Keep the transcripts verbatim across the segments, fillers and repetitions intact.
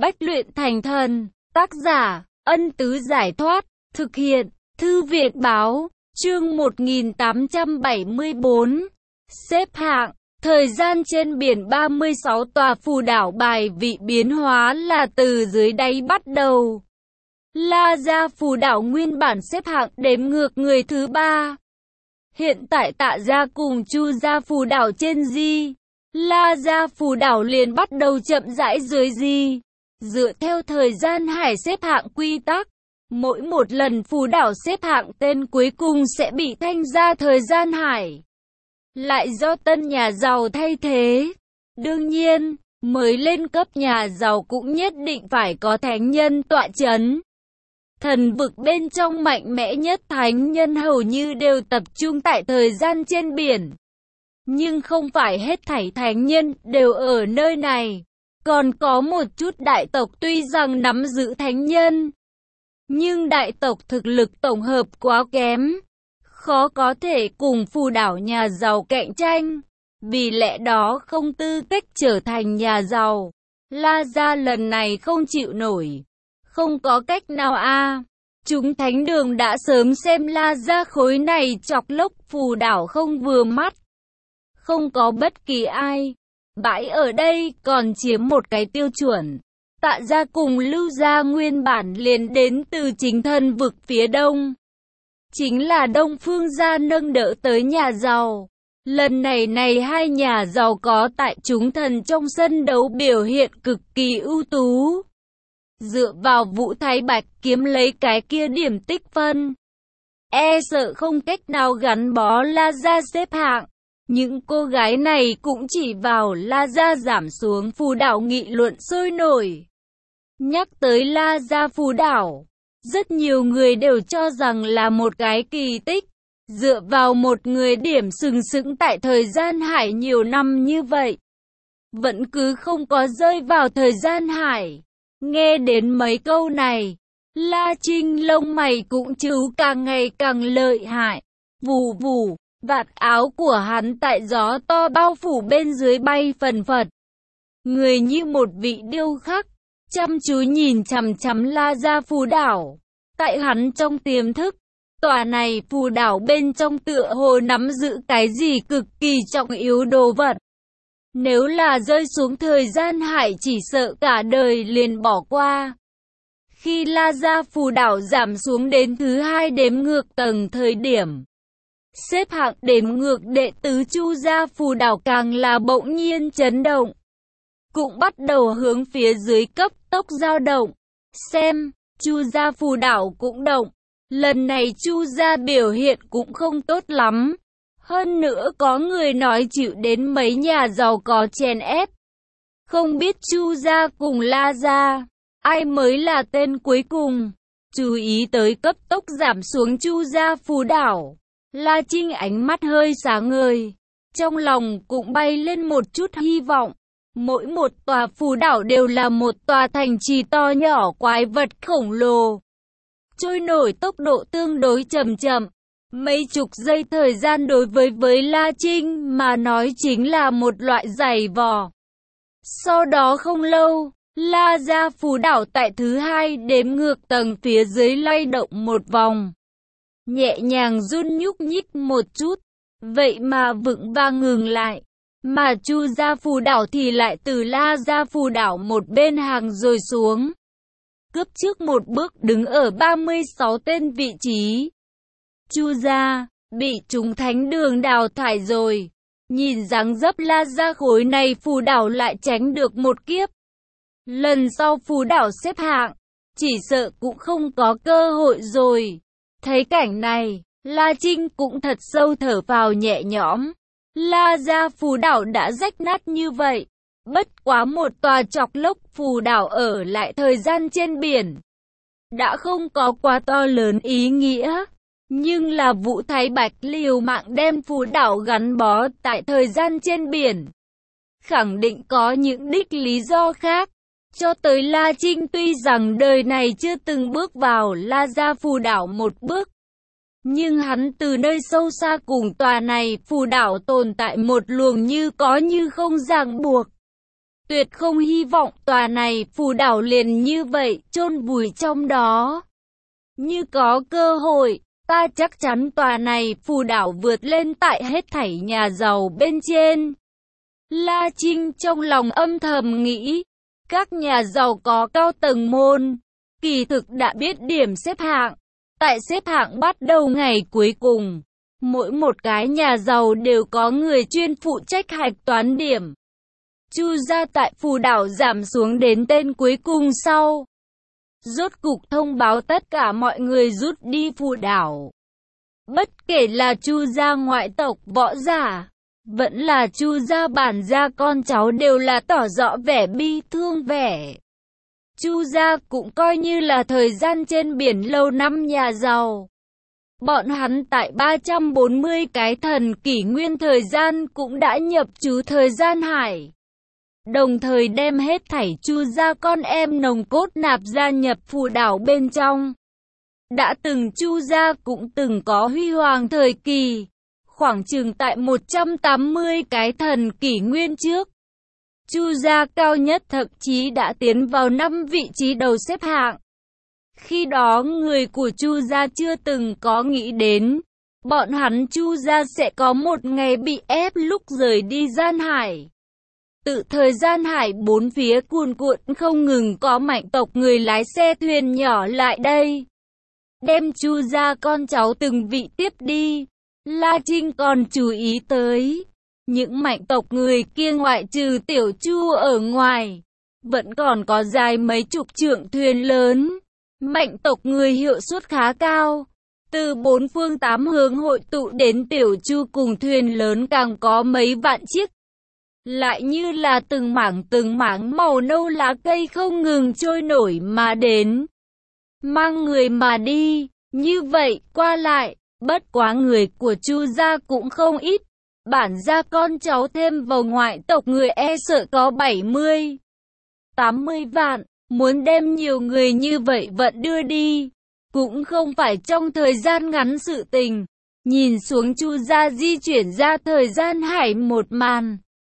Bách luyện thành thần. Tác giả, Ân Tứ Giải Thoát. Thực hiện, Thư viện Báo. Chương một nghìn tám trăm bảy mươi tư. Xếp hạng. Thời gian trên biển. ba mươi sáu tòa phù đảo. Bài vị biến hóa là từ dưới đáy bắt đầu. La Gia phù đảo nguyên bản xếp hạng đếm ngược người thứ ba. Hiện tại Tạ Gia cùng Chu Gia phù đảo trên Di. La Gia phù đảo liền bắt đầu chậm rãi dưới Di. Dựa theo thời gian hải xếp hạng quy tắc, mỗi một lần phù đảo xếp hạng tên cuối cùng sẽ bị thanh ra thời gian hải, lại do tân nhà giàu thay thế. Đương nhiên, mới lên cấp nhà giàu cũng nhất định phải có thánh nhân tọa chấn. Thần vực bên trong mạnh mẽ nhất thánh nhân hầu như đều tập trung tại thời gian trên biển. Nhưng không phải hết thảy thánh nhân đều ở nơi này. Còn có một chút đại tộc tuy rằng nắm giữ thánh nhân, nhưng đại tộc thực lực tổng hợp quá kém, khó có thể cùng phù đảo nhà giàu cạnh tranh. Vì lẽ đó không tư cách trở thành nhà giàu. La Gia lần này không chịu nổi. Không có cách nào a. À. Chúng thánh đường đã sớm xem La Gia khối này chọc lốc phù đảo không vừa mắt. Không có bất kỳ ai bãi ở đây còn chiếm một cái tiêu chuẩn. Tạ Gia cùng Lưu Gia nguyên bản liền đến từ chính thân vực phía đông. Chính là Đông Phương Gia nâng đỡ tới nhà giàu. Lần này này hai nhà giàu có tại chúng thần trong sân đấu biểu hiện cực kỳ ưu tú. Dựa vào Vũ Thái Bạch kiếm lấy cái kia điểm tích phân, e sợ không cách nào gắn bó La Gia xếp hạng. Những cô gái này cũng chỉ vào La Gia giảm xuống phù đảo nghị luận sôi nổi. Nhắc tới La Gia phù đảo, rất nhiều người đều cho rằng là một cái kỳ tích. Dựa vào một người điểm sừng sững tại thời gian hải nhiều năm như vậy, vẫn cứ không có rơi vào thời gian hải. Nghe đến mấy câu này, La Trinh lông mày cũng trứu càng ngày càng lợi hại. Vù vù, vạt áo của hắn tại gió to bao phủ bên dưới bay phần phật. Người như một vị điêu khắc, chăm chú nhìn chằm chằm La Gia phù đảo. Tại hắn trong tiềm thức, tòa này phù đảo bên trong tựa hồ nắm giữ cái gì cực kỳ trọng yếu đồ vật. Nếu là rơi xuống thời gian hải chỉ sợ cả đời liền bỏ qua. Khi La Gia phù đảo giảm xuống đến thứ hai đếm ngược tầng thời điểm, xếp hạng đếm ngược đệ tứ Chu Gia phù đảo càng là bỗng nhiên chấn động. Cũng bắt đầu hướng phía dưới cấp tốc dao động. Xem, Chu Gia phù đảo cũng động. Lần này Chu Gia biểu hiện cũng không tốt lắm. Hơn nữa có người nói chịu đến mấy nhà giàu có chèn ép. Không biết Chu Gia cùng La Gia, ai mới là tên cuối cùng. Chú ý tới cấp tốc giảm xuống Chu Gia phù đảo, La Trinh ánh mắt hơi sáng ngời. Trong lòng cũng bay lên một chút hy vọng. Mỗi một tòa phù đảo đều là một tòa thành trì to nhỏ quái vật khổng lồ. Trôi nổi tốc độ tương đối chậm chậm. Mấy chục giây thời gian đối với với La Trinh mà nói chính là một loại giày vò. Sau đó không lâu, La Gia phù đảo tại thứ hai đếm ngược tầng phía dưới lay động một vòng. Nhẹ nhàng run nhúc nhích một chút, vậy mà vững vàng ngừng lại. Mà Chu Gia phù đảo thì lại từ La Gia phù đảo một bên hàng rồi xuống. Cướp trước một bước đứng ở ba mươi sáu tên vị trí. Chu Gia bị chúng thánh đường đào thải rồi. Nhìn dáng dấp La Gia khối này phù đảo lại tránh được một kiếp. Lần sau phù đảo xếp hạng, chỉ sợ cũng không có cơ hội rồi. Thấy cảnh này, La Trinh cũng thật sâu thở phào nhẹ nhõm. La Gia phù đảo đã rách nát như vậy. Bất quá một tòa chọc lốc phù đảo ở lại thời gian trên biển, đã không có quá to lớn ý nghĩa. Nhưng là Vũ Thái Bạch liều mạng đem phù đảo gắn bó tại thời gian trên biển, khẳng định có những đích lý do khác. Cho tới La Trinh tuy rằng đời này chưa từng bước vào La Gia phù đảo một bước, nhưng hắn từ nơi sâu xa cùng tòa này phù đảo tồn tại một luồng như có như không ràng buộc. tuyệt không hy vọng tòa này phù đảo liền như vậy chôn vùi trong đó. Như có cơ hội, ta chắc chắn tòa này phù đảo vượt lên tại hết thảy nhà giàu bên trên. La Trinh trong lòng âm thầm nghĩ, các nhà giàu có cao tầng môn, kỳ thực đã biết điểm xếp hạng. Tại xếp hạng bắt đầu ngày cuối cùng, mỗi một cái nhà giàu đều có người chuyên phụ trách hạch toán điểm. Chu gia tại phù đảo giảm xuống đến tên cuối cùng sau. Rốt cục thông báo tất cả mọi người rút đi phù đảo. Bất kể là Chu gia ngoại tộc võ giả, vẫn là Chu gia bản gia con cháu đều là tỏ rõ vẻ bi thương vẻ. Chu gia cũng coi như là thời gian trên biển lâu năm nhà giàu. Bọn hắn tại ba trăm bốn mươi cái thần kỷ nguyên thời gian cũng đã nhập trú thời gian hải. Đồng thời đem hết thảy Chu gia con em nòng cốt nạp gia nhập phù đảo bên trong. Đã từng Chu gia cũng từng có huy hoàng thời kỳ, khoảng chừng tại một trăm tám mươi cái thần kỷ nguyên trước. Chu gia cao nhất thậm chí đã tiến vào năm vị trí đầu xếp hạng. Khi đó người của Chu gia chưa từng có nghĩ đến, bọn hắn Chu gia sẽ có một ngày bị ép lúc rời đi gian hải. Tự thời gian hải bốn phía cuồn cuộn không ngừng có mạnh tộc người lái xe thuyền nhỏ lại đây, đem Chu gia con cháu từng vị tiếp đi. La Trinh còn chú ý tới, những mạnh tộc người kia ngoại trừ tiểu Chu ở ngoài, vẫn còn có dài mấy chục trượng thuyền lớn. Mạnh tộc người hiệu suất khá cao, từ bốn phương tám hướng hội tụ đến tiểu Chu cùng thuyền lớn càng có mấy vạn chiếc. Lại như là từng mảng từng mảng màu nâu lá cây không ngừng trôi nổi mà đến, mang người mà đi, như vậy qua lại. Bất quá người của Chu gia cũng không ít, bản gia con cháu thêm vào ngoại tộc người e sợ có bảy mươi, tám mươi vạn, muốn đem nhiều người như vậy vẫn đưa đi, cũng không phải trong thời gian ngắn sự tình. Nhìn xuống Chu gia di chuyển ra thời gian hải một màn,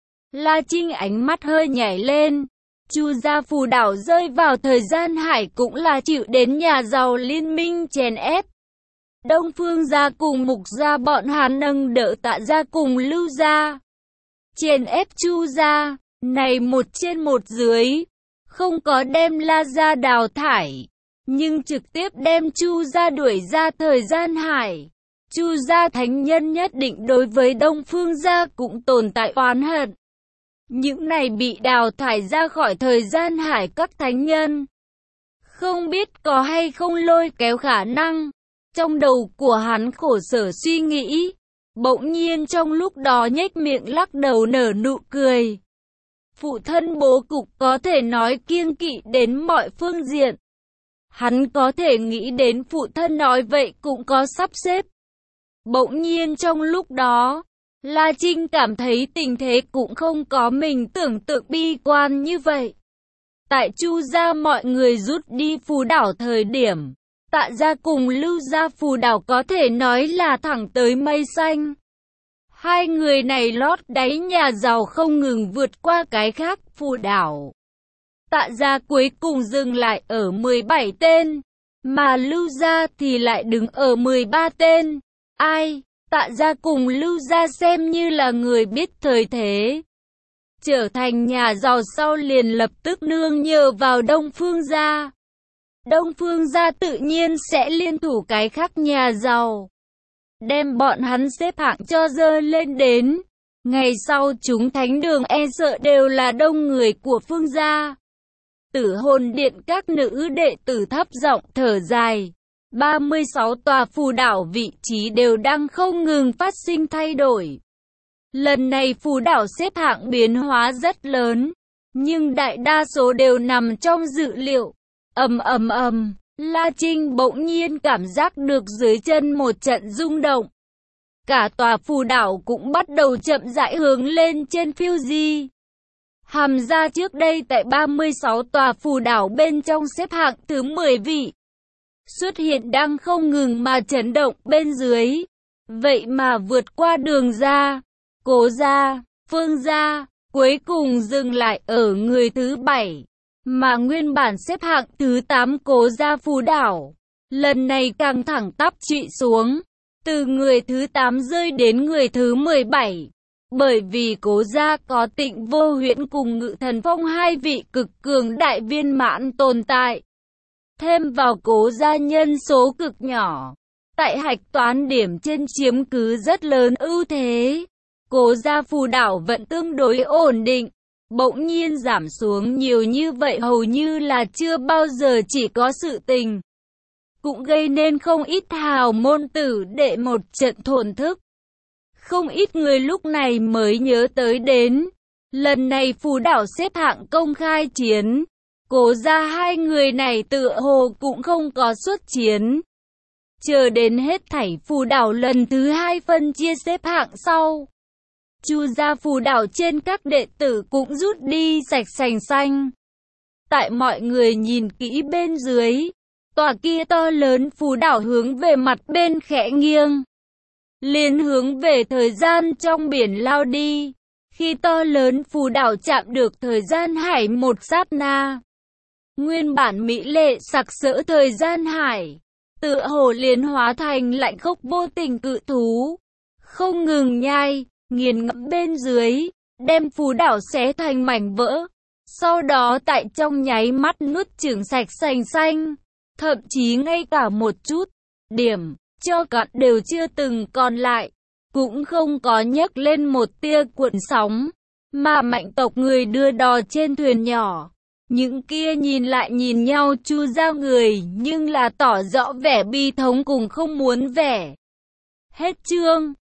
La Trinh ánh mắt hơi nhảy lên. Chu gia phù đảo rơi vào thời gian hải cũng là chịu đến nhà giàu liên minh chèn ép. Đông Phương gia cùng Mục gia bọn hắn nâng đỡ Tạ gia cùng Lưu gia, chèn ép Chu gia, này một trên một dưới, không có đem La gia đào thải, nhưng trực tiếp đem Chu gia đuổi ra thời gian hải. Chu gia thánh nhân nhất định đối với Đông Phương gia cũng tồn tại oán hận. Những này bị đào thải ra khỏi thời gian hải các thánh nhân, không biết có hay không lôi kéo khả năng. Trong đầu của hắn khổ sở suy nghĩ, bỗng nhiên trong lúc đó nhếch miệng lắc đầu nở nụ cười. Phụ thân bố cục có thể nói kiêng kỵ đến mọi phương diện. Hắn có thể nghĩ đến phụ thân nói vậy cũng có sắp xếp. Bỗng nhiên trong lúc đó, La Trinh cảm thấy tình thế cũng không có mình tưởng tượng bi quan như vậy. Tại Chu gia mọi người rút đi phù đảo thời điểm, Tạ gia cùng Lưu gia phù đảo có thể nói là thẳng tới mây xanh. Hai người này lót đáy nhà giàu không ngừng vượt qua cái khác phù đảo. Tạ gia cuối cùng dừng lại ở mười bảy tên, mà Lưu gia thì lại đứng ở mười ba tên. Ai? Tạ gia cùng Lưu gia xem như là người biết thời thế, trở thành nhà giàu sau liền lập tức nương nhờ vào Đông Phương gia. Đông Phương gia tự nhiên sẽ liên thủ cái khác nhà giàu, đem bọn hắn xếp hạng cho dơ lên đến. Ngày sau chúng thánh đường e sợ đều là đông người của Phương gia. Tử Hồn điện các nữ đệ tử thấp giọng thở dài. ba mươi sáu tòa phù đảo vị trí đều đang không ngừng phát sinh thay đổi. Lần này phù đảo xếp hạng biến hóa rất lớn, nhưng đại đa số đều nằm trong dự liệu. Ầm ầm ầm, La Trinh bỗng nhiên cảm giác được dưới chân một trận rung động. Cả tòa phù đảo cũng bắt đầu chậm rãi hướng lên trên phiêu di. Hàm ra trước đây tại ba mươi sáu tòa phù đảo bên trong xếp hạng thứ mười vị, xuất hiện đang không ngừng mà chấn động bên dưới. Vậy mà vượt qua Đường gia, Cố gia, Phương gia, cuối cùng dừng lại ở người thứ bảy, mà nguyên bản xếp hạng thứ tám Cố Gia Phú Đảo. Lần này càng thẳng tắp trụy xuống, từ người thứ tám rơi đến người thứ mười bảy. Bởi vì Cố Gia có Tịnh Vô Huyễn cùng Ngự Thần Phong hai vị cực cường đại viên mãn tồn tại. Thêm vào Cố Gia nhân số cực nhỏ, tại hạch toán điểm trên chiếm cứ rất lớn ưu thế. Cố Gia Phú Đảo vẫn tương đối ổn định, bỗng nhiên giảm xuống nhiều như vậy hầu như là chưa bao giờ chỉ có sự tình. Cũng gây nên không ít hào môn tử đệ một trận thổn thức. Không ít người lúc này mới nhớ tới đến, lần này Phú Đảo xếp hạng công khai chiến, Cố Gia hai người này tựa hồ cũng không có xuất chiến. Chờ đến hết thảy Phú Đảo lần thứ hai phân chia xếp hạng sau, Chu Gia Phú Đảo trên các đệ tử cũng rút đi sạch sành xanh. Tại mọi người nhìn kỹ bên dưới, tòa kia to lớn Phú Đảo hướng về mặt bên khẽ nghiêng, liền hướng về thời gian trong biển lao đi. Khi to lớn Phú Đảo chạm được thời gian hải một sát na, nguyên bản mỹ lệ sặc sỡ thời gian hải, tựa hồ liền hóa thành lạnh khốc vô tình cự thú, không ngừng nhai, nghiền ngẫm bên dưới, đem Phú Đảo xé thành mảnh vỡ, sau đó tại trong nháy mắt nuốt chửng sạch sành xanh, thậm chí ngay cả một chút điểm cho cặn đều chưa từng còn lại, cũng không có nhấc lên một tia cuộn sóng, mà Mạnh tộc người đưa đò trên thuyền nhỏ. Những kia nhìn lại nhìn nhau Chu Gia người nhưng là tỏ rõ vẻ bi thống cùng không muốn vẻ. Hết chương.